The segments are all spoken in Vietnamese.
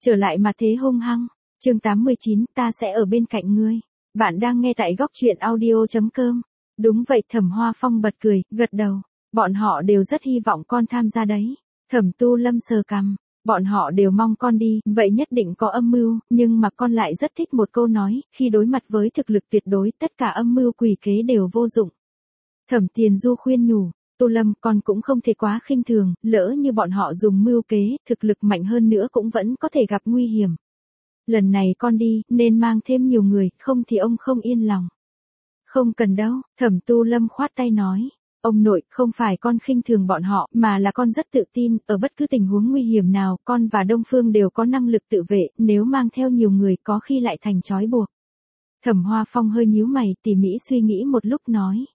Trở lại mà thế hung hăng. Chương 89, ta sẽ ở bên cạnh ngươi. Bạn đang nghe tại góc truyện audio.com. Đúng vậy, Thẩm Hoa Phong bật cười, gật đầu. Bọn họ đều rất hy vọng con tham gia đấy. Thẩm Tu Lâm sờ cằm. Bọn họ đều mong con đi, vậy nhất định có âm mưu, nhưng mà con lại rất thích một câu nói, khi đối mặt với thực lực tuyệt đối, tất cả âm mưu quỷ kế đều vô dụng. Thẩm Tiền Du khuyên nhủ, Tu Lâm, con cũng không thể quá khinh thường, lỡ như bọn họ dùng mưu kế, thực lực mạnh hơn nữa cũng vẫn có thể gặp nguy hiểm. Lần này con đi, nên mang thêm nhiều người, không thì ông không yên lòng. Không cần đâu, Thẩm Tu Lâm khoát tay nói. Ông nội, không phải con khinh thường bọn họ, mà là con rất tự tin, ở bất cứ tình huống nguy hiểm nào, con và Đông Phương đều có năng lực tự vệ, nếu mang theo nhiều người có khi lại thành trói buộc. Thẩm Hoa Phong hơi nhíu mày, tỉ mỉ suy nghĩ một lúc nói.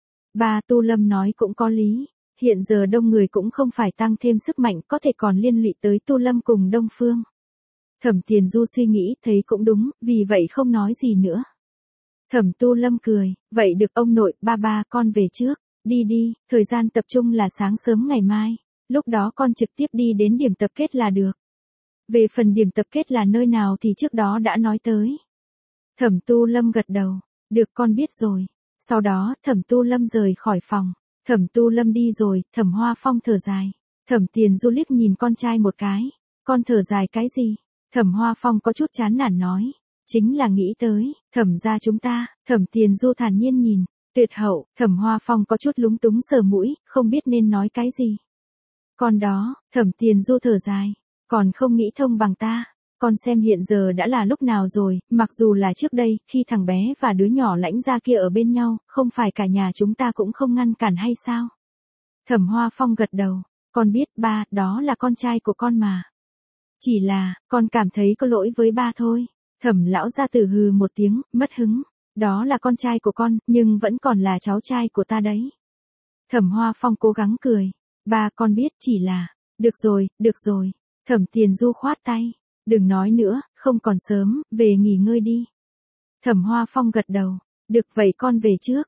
Ba, Tu Lâm nói cũng có lý, hiện giờ đông người cũng không phải tăng thêm sức mạnh, có thể còn liên lụy tới Tu Lâm cùng Đông Phương. Thẩm Tiền Du suy nghĩ, thấy cũng đúng, vì vậy không nói gì nữa. Thẩm Tu Lâm cười, vậy được ông nội, ba con về trước. Đi đi, thời gian tập trung là sáng sớm ngày mai, lúc đó con trực tiếp đi đến điểm tập kết là được. Về phần điểm tập kết là nơi nào thì trước đó đã nói tới. Thẩm Tu Lâm gật đầu, được con biết rồi. Sau đó, Thẩm Tu Lâm rời khỏi phòng. Thẩm Tu Lâm đi rồi, Thẩm Hoa Phong thở dài. Thẩm Tiền Du liếc nhìn con trai một cái. Con thở dài cái gì? Thẩm Hoa Phong có chút chán nản nói. Chính là nghĩ tới, Thẩm gia chúng ta, Thẩm Tiền Du thản nhiên nhìn. Tuyệt hậu, Thẩm Hoa Phong có chút lúng túng sờ mũi, không biết nên nói cái gì. Còn đó, Thẩm Tiền Du thở dài, còn không nghĩ thông bằng ta. Con xem hiện giờ đã là lúc nào rồi, mặc dù là trước đây, khi thằng bé và đứa nhỏ Lãnh gia kia ở bên nhau, không phải cả nhà chúng ta cũng không ngăn cản hay sao? Thẩm Hoa Phong gật đầu, con biết ba, đó là con trai của con mà. Chỉ là, con cảm thấy có lỗi với ba thôi. Thẩm lão gia tử hừ một tiếng, mất hứng. Đó là con trai của con, nhưng vẫn còn là cháu trai của ta đấy. Thẩm Hoa Phong cố gắng cười. Ba, con biết, chỉ là. Được rồi. Thẩm Tiền Du khoát tay. Đừng nói nữa, không còn sớm, về nghỉ ngơi đi. Thẩm Hoa Phong gật đầu. Được vậy con về trước.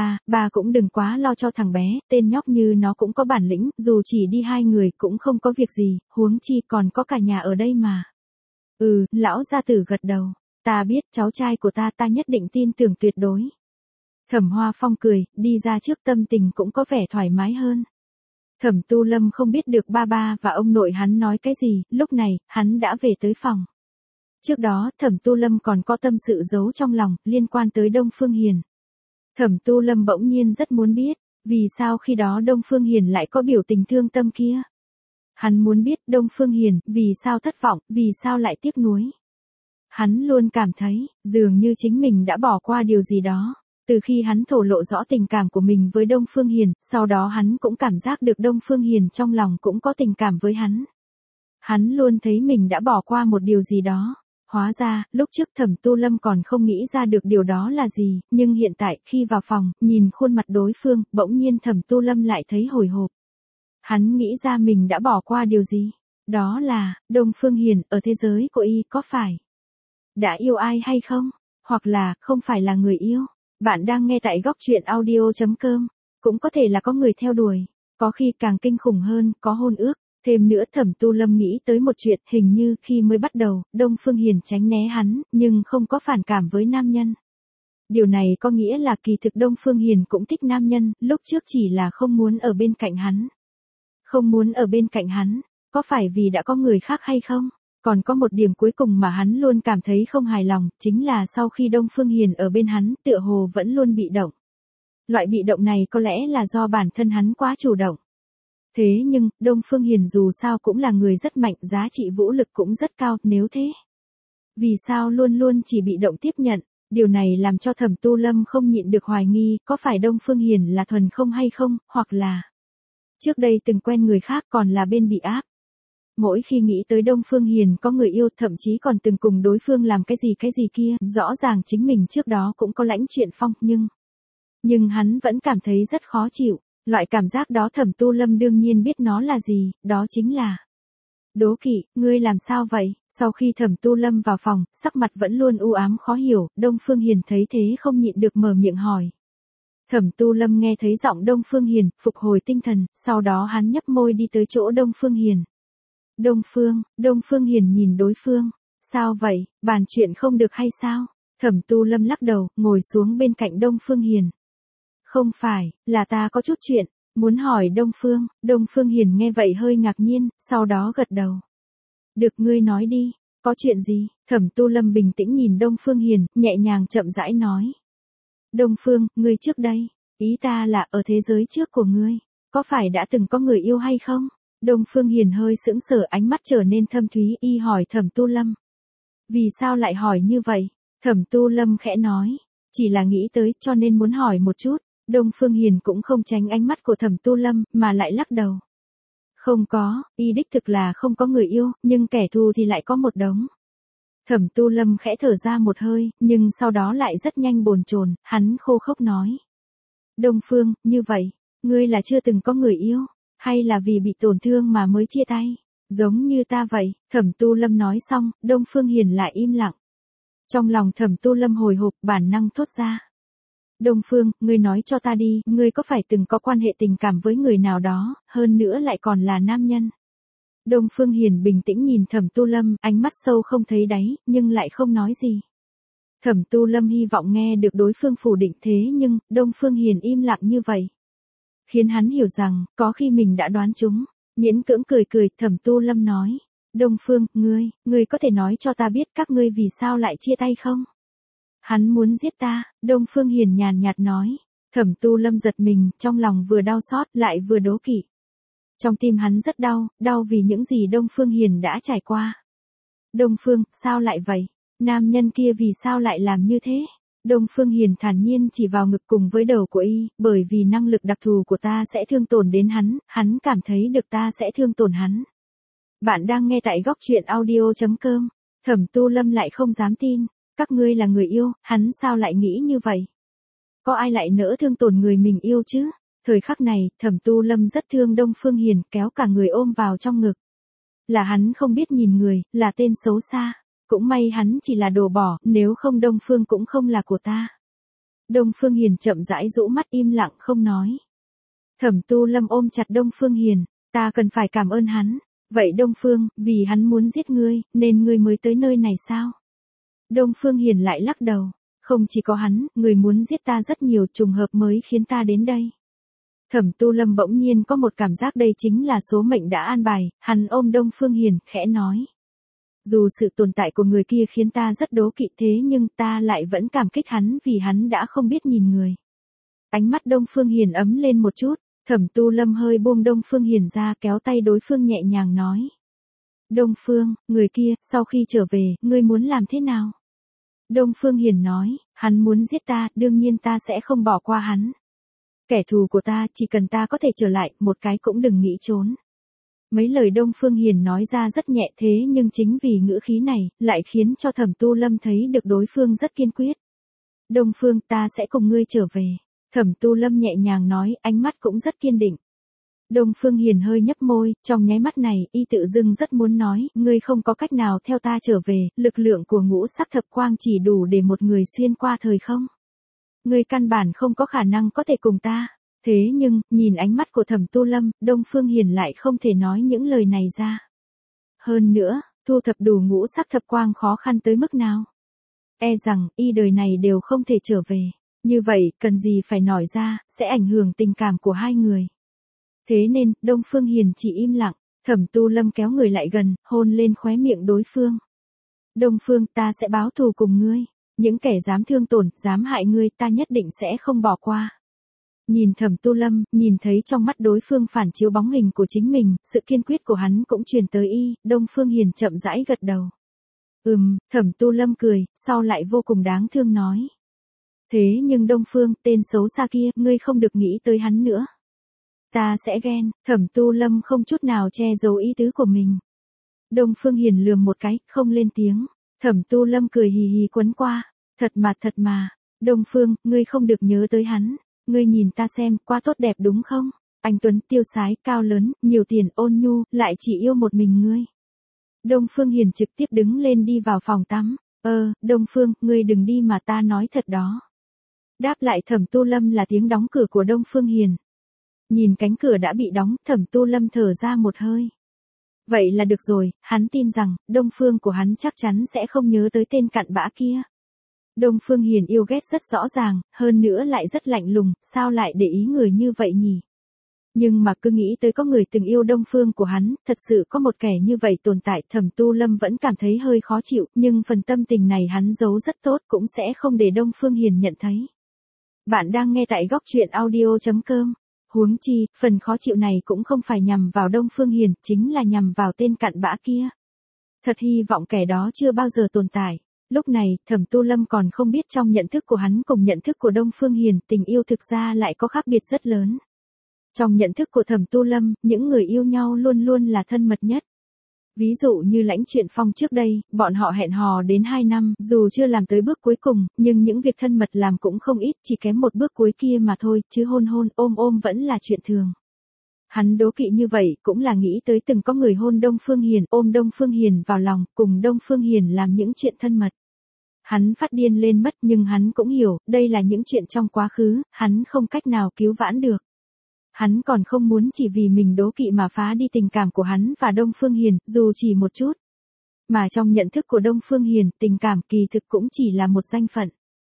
Ba cũng đừng quá lo cho thằng bé, tên nhóc như nó cũng có bản lĩnh, dù chỉ đi 2 người cũng không có việc gì, huống chi còn có cả nhà ở đây mà. Lão gia tử gật đầu. Ta biết, cháu trai của ta nhất định tin tưởng tuyệt đối. Thẩm Hoa Phong cười, đi ra trước, tâm tình cũng có vẻ thoải mái hơn. Thẩm Tu Lâm không biết được ba và ông nội hắn nói cái gì, lúc này, hắn đã về tới phòng. Trước đó, Thẩm Tu Lâm còn có tâm sự giấu trong lòng, liên quan tới Đông Phương Hiền. Thẩm Tu Lâm bỗng nhiên rất muốn biết, vì sao khi đó Đông Phương Hiền lại có biểu tình thương tâm kia. Hắn muốn biết Đông Phương Hiền, vì sao thất vọng, vì sao lại tiếc nuối. Hắn luôn cảm thấy, dường như chính mình đã bỏ qua điều gì đó. Từ khi hắn thổ lộ rõ tình cảm của mình với Đông Phương Hiền, sau đó hắn cũng cảm giác được Đông Phương Hiền trong lòng cũng có tình cảm với hắn. Hắn luôn thấy mình đã bỏ qua một điều gì đó. Hóa ra, lúc trước Thẩm Tu Lâm còn không nghĩ ra được điều đó là gì, nhưng hiện tại, khi vào phòng, nhìn khuôn mặt đối phương, bỗng nhiên Thẩm Tu Lâm lại thấy hồi hộp. Hắn nghĩ ra mình đã bỏ qua điều gì. Đó là, Đông Phương Hiền, ở thế giới của y có phải đã yêu ai hay không? Hoặc là, không phải là người yêu? Bạn đang nghe tại góc truyện audio.com. Cũng có thể là có người theo đuổi. Có khi càng kinh khủng hơn, có hôn ước. Thêm nữa Thẩm Tu Lâm nghĩ tới một chuyện, hình như khi mới bắt đầu, Đông Phương Hiền tránh né hắn, nhưng không có phản cảm với nam nhân. Điều này có nghĩa là kỳ thực Đông Phương Hiền cũng thích nam nhân, lúc trước chỉ là không muốn ở bên cạnh hắn. Không muốn ở bên cạnh hắn, có phải vì đã có người khác hay không? Còn có một điểm cuối cùng mà hắn luôn cảm thấy không hài lòng, chính là sau khi Đông Phương Hiền ở bên hắn, tựa hồ vẫn luôn bị động. Loại bị động này có lẽ là do bản thân hắn quá chủ động. Thế nhưng, Đông Phương Hiền dù sao cũng là người rất mạnh, giá trị vũ lực cũng rất cao, nếu thế. Vì sao luôn luôn chỉ bị động tiếp nhận? Điều này làm cho Thẩm Tu Lâm không nhịn được hoài nghi, có phải Đông Phương Hiền là thuần không hay không, hoặc là trước đây từng quen người khác còn là bên bị áp. Mỗi khi nghĩ tới Đông Phương Hiền có người yêu, thậm chí còn từng cùng đối phương làm cái gì kia, rõ ràng chính mình trước đó cũng có lãnh chuyện phong, nhưng hắn vẫn cảm thấy rất khó chịu. Loại cảm giác đó Thẩm Tu Lâm đương nhiên biết nó là gì, đó chính là đố kỵ. Ngươi làm sao vậy? Sau khi Thẩm Tu Lâm vào phòng, sắc mặt vẫn luôn u ám khó hiểu, Đông Phương Hiền thấy thế không nhịn được mở miệng hỏi. Thẩm Tu Lâm nghe thấy giọng Đông Phương Hiền, phục hồi tinh thần, sau đó hắn nhấp môi đi tới chỗ Đông Phương Hiền. Đông Phương Hiền nhìn đối phương. Sao vậy, bàn chuyện không được hay sao? Thẩm Tu Lâm lắc đầu, ngồi xuống bên cạnh Đông Phương Hiền. Không phải, là ta có chút chuyện, muốn hỏi Đông Phương Hiền nghe vậy hơi ngạc nhiên, sau đó gật đầu. Được, ngươi nói đi, có chuyện gì? Thẩm Tu Lâm bình tĩnh nhìn Đông Phương Hiền, nhẹ nhàng chậm rãi nói. Đông Phương, ngươi trước đây, ý ta là ở thế giới trước của ngươi, có phải đã từng có người yêu hay không? Đông Phương Hiền hơi sững sờ, ánh mắt trở nên thâm thúy, y hỏi Thẩm Tu Lâm. Vì sao lại hỏi như vậy? Thẩm Tu Lâm khẽ nói, chỉ là nghĩ tới cho nên muốn hỏi một chút. Đông Phương Hiền cũng không tránh ánh mắt của Thẩm Tu Lâm, mà lại lắc đầu. Không có, y đích thực là không có người yêu, nhưng kẻ thù thì lại có một đống. Thẩm Tu Lâm khẽ thở ra một hơi, nhưng sau đó lại rất nhanh bồn chồn, hắn khô khốc nói. Đông Phương, như vậy, ngươi là chưa từng có người yêu, hay là vì bị tổn thương mà mới chia tay? Giống như ta vậy, Thẩm Tu Lâm nói xong, Đông Phương Hiền lại im lặng. Trong lòng Thẩm Tu Lâm hồi hộp, bản năng thốt ra. Đông Phương, ngươi nói cho ta đi, ngươi có phải từng có quan hệ tình cảm với người nào đó, hơn nữa lại còn là nam nhân? Đông Phương Hiền bình tĩnh nhìn Thẩm Tu Lâm, ánh mắt sâu không thấy đáy, nhưng lại không nói gì. Thẩm Tu Lâm hy vọng nghe được đối phương phủ định, thế nhưng, Đông Phương Hiền im lặng như vậy, khiến hắn hiểu rằng, có khi mình đã đoán trúng. Miễn cưỡng cười cười, Thẩm Tu Lâm nói. Đông Phương, ngươi có thể nói cho ta biết các ngươi vì sao lại chia tay không? Hắn muốn giết ta, Đông Phương Hiền nhàn nhạt nói. Thẩm Tu Lâm giật mình, trong lòng vừa đau xót, lại vừa đố kỵ. Trong tim hắn rất đau, đau vì những gì Đông Phương Hiền đã trải qua. Đông Phương, sao lại vậy? Nam nhân kia vì sao lại làm như thế? Đông Phương Hiền thản nhiên chỉ vào ngực cùng với đầu của y, bởi vì năng lực đặc thù của ta sẽ thương tổn đến hắn cảm thấy được ta sẽ thương tổn hắn. Bạn đang nghe tại góc truyện audio.com. Thẩm Tu Lâm lại không dám tin. Các ngươi là người yêu, hắn sao lại nghĩ như vậy? Có ai lại nỡ thương tổn người mình yêu chứ? Thời khắc này, Thẩm Tu Lâm rất thương Đông Phương Hiền, kéo cả người ôm vào trong ngực. Là hắn không biết nhìn người, là tên xấu xa. Cũng may hắn chỉ là đồ bỏ, nếu không Đông Phương cũng không là của ta. Đông Phương Hiền chậm rãi rũ mắt im lặng không nói. Thẩm Tu Lâm ôm chặt Đông Phương Hiền, ta cần phải cảm ơn hắn. Vậy Đông Phương, vì hắn muốn giết ngươi, nên ngươi mới tới nơi này sao? Đông Phương Hiền lại lắc đầu. Không chỉ có hắn, người muốn giết ta rất nhiều, trùng hợp mới khiến ta đến đây. Thẩm Tu Lâm bỗng nhiên có một cảm giác đây chính là số mệnh đã an bài, hắn ôm Đông Phương Hiền, khẽ nói. Dù sự tồn tại của người kia khiến ta rất đố kỵ, thế nhưng ta lại vẫn cảm kích hắn vì hắn đã không biết nhìn người. Ánh mắt Đông Phương Hiền ấm lên một chút, Thẩm Tu Lâm hơi buông Đông Phương Hiền ra, kéo tay đối phương nhẹ nhàng nói. Đông Phương, người kia, sau khi trở về, ngươi muốn làm thế nào? Đông Phương Hiền nói, hắn muốn giết ta, đương nhiên ta sẽ không bỏ qua hắn. Kẻ thù của ta, chỉ cần ta có thể trở lại, một cái cũng đừng nghĩ trốn. Mấy lời Đông Phương Hiền nói ra rất nhẹ, thế nhưng chính vì ngữ khí này, lại khiến cho Thẩm Tu Lâm thấy được đối phương rất kiên quyết. Đông Phương, ta sẽ cùng ngươi trở về. Thẩm Tu Lâm nhẹ nhàng nói, ánh mắt cũng rất kiên định. Đông Phương Hiền hơi nhấp môi, trong nháy mắt này, y tự dưng rất muốn nói, ngươi không có cách nào theo ta trở về, lực lượng của ngũ sắc thập quang chỉ đủ để một người xuyên qua thời không. Ngươi căn bản không có khả năng có thể cùng ta. Thế nhưng, nhìn ánh mắt của Thẩm Tu Lâm, Đông Phương Hiền lại không thể nói những lời này ra. Hơn nữa, thu thập đủ ngũ sắc thập quang khó khăn tới mức nào? E rằng, y đời này đều không thể trở về. Như vậy, cần gì phải nói ra, sẽ ảnh hưởng tình cảm của hai người. Thế nên, Đông Phương Hiền chỉ im lặng, Thẩm Tu Lâm kéo người lại gần, hôn lên khóe miệng đối phương. Đông Phương, ta sẽ báo thù cùng ngươi. Những kẻ dám thương tổn, dám hại ngươi, ta nhất định sẽ không bỏ qua. Nhìn Thẩm Tu Lâm, nhìn thấy trong mắt đối phương phản chiếu bóng hình của chính mình, sự kiên quyết của hắn cũng truyền tới y, Đông Phương Hiền chậm rãi gật đầu. Thẩm Tu Lâm cười, sau lại vô cùng đáng thương nói. Thế nhưng Đông Phương, tên xấu xa kia, ngươi không được nghĩ tới hắn nữa. Ta sẽ ghen, Thẩm Tu Lâm không chút nào che giấu ý tứ của mình. Đông Phương Hiền lườm một cái, không lên tiếng. Thẩm Tu Lâm cười hì hì quấn qua. Thật mà, Đông Phương, ngươi không được nhớ tới hắn. Ngươi nhìn ta xem, quá tốt đẹp đúng không? Anh tuấn, tiêu sái, cao lớn, nhiều tiền, ôn nhu, lại chỉ yêu một mình ngươi. Đông Phương Hiền trực tiếp đứng lên đi vào phòng tắm. Đông Phương, ngươi đừng đi mà ta nói thật đó. Đáp lại Thẩm Tu Lâm là tiếng đóng cửa của Đông Phương Hiền. Nhìn cánh cửa đã bị đóng, Thẩm Tu Lâm thở ra một hơi. Vậy là được rồi, hắn tin rằng, Đông Phương của hắn chắc chắn sẽ không nhớ tới tên cặn bã kia. Đông Phương Hiền yêu ghét rất rõ ràng, hơn nữa lại rất lạnh lùng, sao lại để ý người như vậy nhỉ? Nhưng mà cứ nghĩ tới có người từng yêu Đông Phương của hắn, thật sự có một kẻ như vậy tồn tại, Thẩm Tu Lâm vẫn cảm thấy hơi khó chịu, nhưng phần tâm tình này hắn giấu rất tốt cũng sẽ không để Đông Phương Hiền nhận thấy. Bạn đang nghe tại góc truyện audio.com. Huống chi, phần khó chịu này cũng không phải nhằm vào Đông Phương Hiền, chính là nhằm vào tên cặn bã kia. Thật hy vọng kẻ đó chưa bao giờ tồn tại. Lúc này, Thẩm Tu Lâm còn không biết trong nhận thức của hắn cùng nhận thức của Đông Phương Hiền, tình yêu thực ra lại có khác biệt rất lớn. Trong nhận thức của Thẩm Tu Lâm, những người yêu nhau luôn luôn là thân mật nhất. Ví dụ như Lãnh Truyện Phong trước đây, bọn họ hẹn hò đến 2 năm, dù chưa làm tới bước cuối cùng, nhưng những việc thân mật làm cũng không ít, chỉ kém một bước cuối kia mà thôi, chứ hôn hôn, ôm ôm vẫn là chuyện thường. Hắn đố kỵ như vậy, cũng là nghĩ tới từng có người hôn Đông Phương Hiền, ôm Đông Phương Hiền vào lòng, cùng Đông Phương Hiền làm những chuyện thân mật. Hắn phát điên lên mất, nhưng hắn cũng hiểu, đây là những chuyện trong quá khứ, hắn không cách nào cứu vãn được. Hắn còn không muốn chỉ vì mình đố kỵ mà phá đi tình cảm của hắn và Đông Phương Hiền, dù chỉ một chút. Mà trong nhận thức của Đông Phương Hiền, tình cảm kỳ thực cũng chỉ là một danh phận.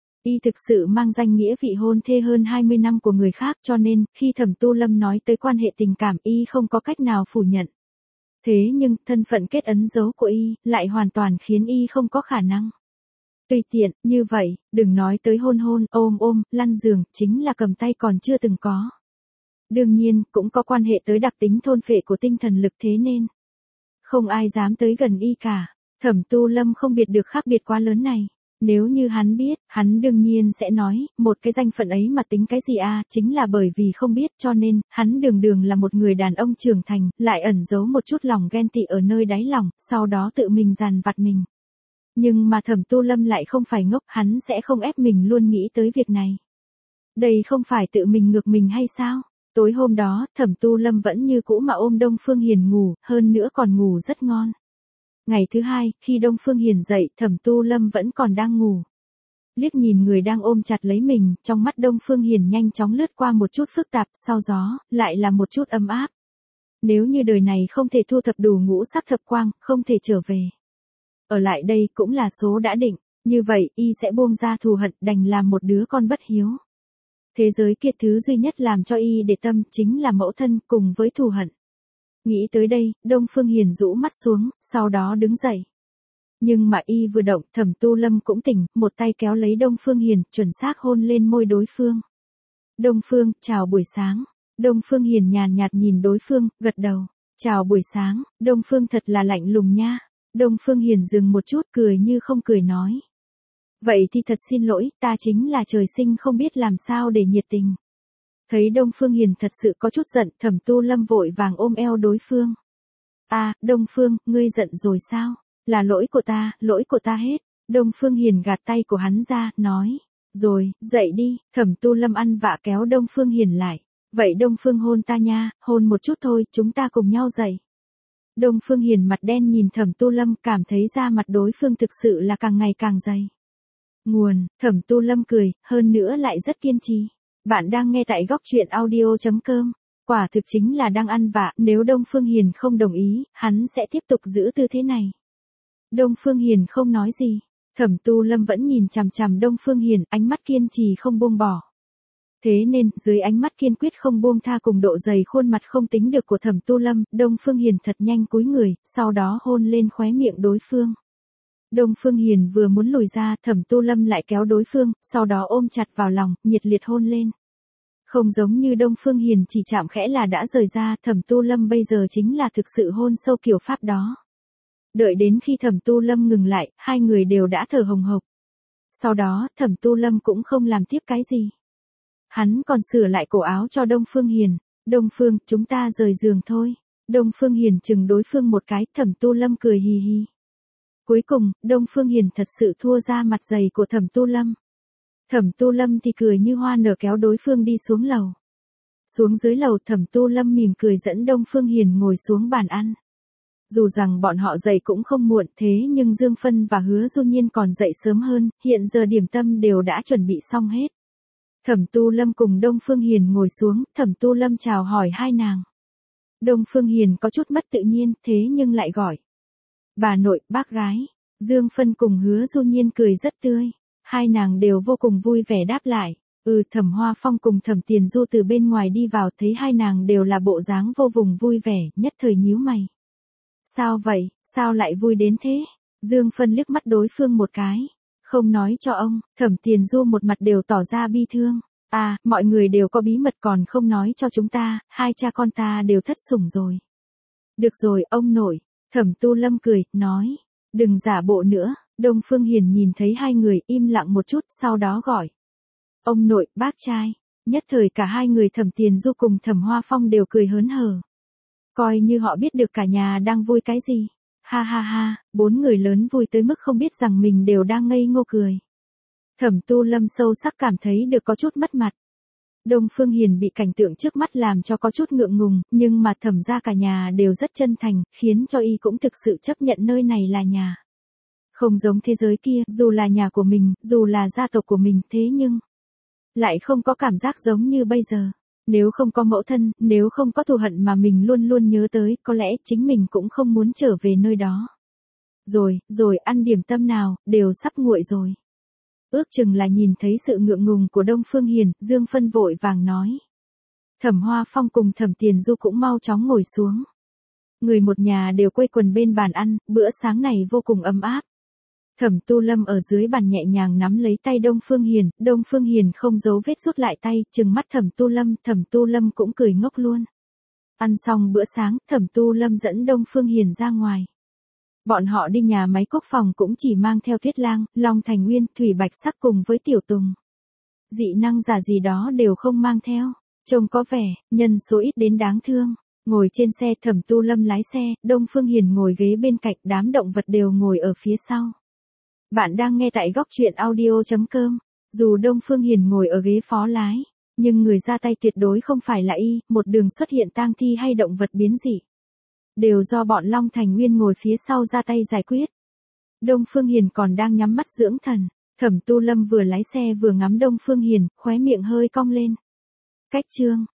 Y thực sự mang danh nghĩa vị hôn thê hơn 20 năm của người khác, cho nên, khi Thẩm Tu Lâm nói tới quan hệ tình cảm, Y không có cách nào phủ nhận. Thế nhưng, thân phận kết ấn dấu của Y, lại hoàn toàn khiến Y không có khả năng. Tùy tiện, như vậy, đừng nói tới hôn hôn, ôm ôm, lăn giường, chính là cầm tay còn chưa từng có. Đương nhiên, cũng có quan hệ tới đặc tính thôn phệ của tinh thần lực, thế nên không ai dám tới gần Y cả. Thẩm Tu Lâm không biết được khác biệt quá lớn này. Nếu như hắn biết, hắn đương nhiên sẽ nói, một cái danh phận ấy mà tính cái gì à, chính là bởi vì không biết, cho nên, hắn đường đường là một người đàn ông trưởng thành, lại ẩn giấu một chút lòng ghen tị ở nơi đáy lòng, sau đó tự mình dằn vặt mình. Nhưng mà Thẩm Tu Lâm lại không phải ngốc, hắn sẽ không ép mình luôn nghĩ tới việc này. Đây không phải tự mình ngược mình hay sao? Tối hôm đó, Thẩm Tu Lâm vẫn như cũ mà ôm Đông Phương Hiền ngủ, hơn nữa còn ngủ rất ngon. Ngày thứ hai, khi Đông Phương Hiền dậy, Thẩm Tu Lâm vẫn còn đang ngủ. Liếc nhìn người đang ôm chặt lấy mình, trong mắt Đông Phương Hiền nhanh chóng lướt qua một chút phức tạp, sau đó, lại là một chút ấm áp. Nếu như đời này không thể thu thập đủ ngũ sắc thập quang, không thể trở về. Ở lại đây cũng là số đã định, như vậy, Y sẽ buông ra thù hận, đành làm một đứa con bất hiếu. Thế giới kia thứ duy nhất làm cho Y để tâm chính là mẫu thân cùng với thù hận. Nghĩ tới đây, Đông Phương Hiền rũ mắt xuống, sau đó đứng dậy. Nhưng mà Y vừa động, Thẩm Tu Lâm cũng tỉnh, một tay kéo lấy Đông Phương Hiền, chuẩn xác hôn lên môi đối phương. Đông Phương, chào buổi sáng. Đông Phương Hiền nhàn nhạt nhìn đối phương, gật đầu. Chào buổi sáng, Đông Phương thật là lạnh lùng nha. Đông Phương Hiền dừng một chút, cười như không cười nói. Vậy thì thật xin lỗi, ta chính là trời sinh không biết làm sao để nhiệt tình. Thấy Đông Phương Hiền thật sự có chút giận, Thẩm Tu Lâm vội vàng ôm eo đối phương. À, Đông Phương, ngươi giận rồi sao? Là lỗi của ta hết. Đông Phương Hiền gạt tay của hắn ra, nói. Rồi, dậy đi, Thẩm Tu Lâm ăn vạ kéo Đông Phương Hiền lại. Vậy Đông Phương hôn ta nha, hôn một chút thôi, chúng ta cùng nhau dậy. Đông Phương Hiền mặt đen nhìn Thẩm Tu Lâm, cảm thấy da mặt đối phương thực sự là càng ngày càng dày. Nguồn, Thẩm Tu Lâm cười, hơn nữa lại rất kiên trì. Bạn đang nghe tại góc truyện audio.com. Quả thực chính là đang ăn vạ, nếu Đông Phương Hiền không đồng ý, hắn sẽ tiếp tục giữ tư thế này. Đông Phương Hiền không nói gì. Thẩm Tu Lâm vẫn nhìn chằm chằm Đông Phương Hiền, ánh mắt kiên trì không buông bỏ. Thế nên, dưới ánh mắt kiên quyết không buông tha cùng độ dày khuôn mặt không tính được của Thẩm Tu Lâm, Đông Phương Hiền thật nhanh cúi người, sau đó hôn lên khóe miệng đối phương. Đông Phương Hiền vừa muốn lùi ra, Thẩm Tu Lâm lại kéo đối phương, sau đó ôm chặt vào lòng, nhiệt liệt hôn lên. Không giống như Đông Phương Hiền chỉ chạm khẽ là đã rời ra, Thẩm Tu Lâm bây giờ chính là thực sự hôn sâu kiểu pháp đó. Đợi đến khi Thẩm Tu Lâm ngừng lại, hai người đều đã thở hồng hộc. Sau đó, Thẩm Tu Lâm cũng không làm tiếp cái gì. Hắn còn sửa lại cổ áo cho Đông Phương Hiền. Đông Phương, chúng ta rời giường thôi. Đông Phương Hiền chừng đối phương một cái, Thẩm Tu Lâm cười hì hì. Cuối cùng, Đông Phương Hiền thật sự thua ra mặt dày của Thẩm Tu Lâm. Thẩm Tu Lâm thì cười như hoa nở kéo đối phương đi xuống lầu. Xuống dưới lầu, Thẩm Tu Lâm mỉm cười dẫn Đông Phương Hiền ngồi xuống bàn ăn. Dù rằng bọn họ dậy cũng không muộn, thế nhưng Dương Phân và Hứa Du Nhiên còn dậy sớm hơn, hiện giờ điểm tâm đều đã chuẩn bị xong hết. Thẩm Tu Lâm cùng Đông Phương Hiền ngồi xuống, Thẩm Tu Lâm chào hỏi hai nàng. Đông Phương Hiền có chút mất tự nhiên thế nhưng lại gọi. Bà nội, bác gái. Dương Phân cùng Hứa Du Nhiên cười rất tươi. Hai nàng đều vô cùng vui vẻ đáp lại. Thẩm Hoa Phong cùng Thẩm Tiền Du từ bên ngoài đi vào thấy hai nàng đều là bộ dáng vô cùng vui vẻ, nhất thời nhíu mày. Sao vậy, sao lại vui đến thế? Dương Phân liếc mắt đối phương một cái. Không nói cho ông, Thẩm Tiền Du một mặt đều tỏ ra bi thương. Mọi người đều có bí mật còn không nói cho chúng ta, hai cha con ta đều thất sủng rồi. Được rồi, ông nội. Thẩm Tu Lâm cười, nói. Đừng giả bộ nữa. Đông Phương Hiền nhìn thấy hai người im lặng một chút, sau đó gọi. Ông nội, bác trai. Nhất thời cả hai người Thẩm Tiền Du cùng Thẩm Hoa Phong đều cười hớn hở. Coi như họ biết được cả nhà đang vui cái gì. Ha ha ha, bốn người lớn vui tới mức không biết rằng mình đều đang ngây ngô cười. Thẩm Tu Lâm sâu sắc cảm thấy được có chút mất mặt. Đông Phương Hiền bị cảnh tượng trước mắt làm cho có chút ngượng ngùng, nhưng mà Thẩm ra cả nhà đều rất chân thành, khiến cho y cũng thực sự chấp nhận nơi này là nhà. Không giống thế giới kia, dù là nhà của mình, dù là gia tộc của mình, thế nhưng lại không có cảm giác giống như bây giờ. Nếu không có mẫu thân, nếu không có thù hận mà mình luôn luôn nhớ tới, có lẽ chính mình cũng không muốn trở về nơi đó. Rồi, ăn điểm tâm nào, đều sắp nguội rồi. Ước chừng là nhìn thấy sự ngượng ngùng của Đông Phương Hiền, Dương Phân vội vàng nói. Thẩm Hoa Phong cùng Thẩm Tiền Du cũng mau chóng ngồi xuống. Người một nhà đều quây quần bên bàn ăn, bữa sáng này vô cùng ấm áp. Thẩm Tu Lâm ở dưới bàn nhẹ nhàng nắm lấy tay Đông Phương Hiền không giấu vết rút lại tay, trừng mắt Thẩm Tu Lâm cũng cười ngốc luôn. Ăn xong bữa sáng, Thẩm Tu Lâm dẫn Đông Phương Hiền ra ngoài. Bọn họ đi nhà máy quốc phòng cũng chỉ mang theo Tuyết Lang, Long Thành Nguyên, Thủy Bạch Sắc cùng với Tiểu Tùng. Dị năng giả gì đó đều không mang theo, trông có vẻ, nhân số ít đến đáng thương. Ngồi trên xe Thẩm Tu Lâm lái xe, Đông Phương Hiền ngồi ghế bên cạnh, đám động vật đều ngồi ở phía sau. Bạn đang nghe tại góc truyện audio.com. Dù Đông Phương Hiền ngồi ở ghế phó lái, nhưng người ra tay tuyệt đối không phải là y, một đường xuất hiện tang thi hay động vật biến dị. Đều do bọn Long Thành Nguyên ngồi phía sau ra tay giải quyết. Đông Phương Hiền còn đang nhắm mắt dưỡng thần. Thẩm Tu Lâm vừa lái xe vừa ngắm Đông Phương Hiền, khóe miệng hơi cong lên. Cách chương.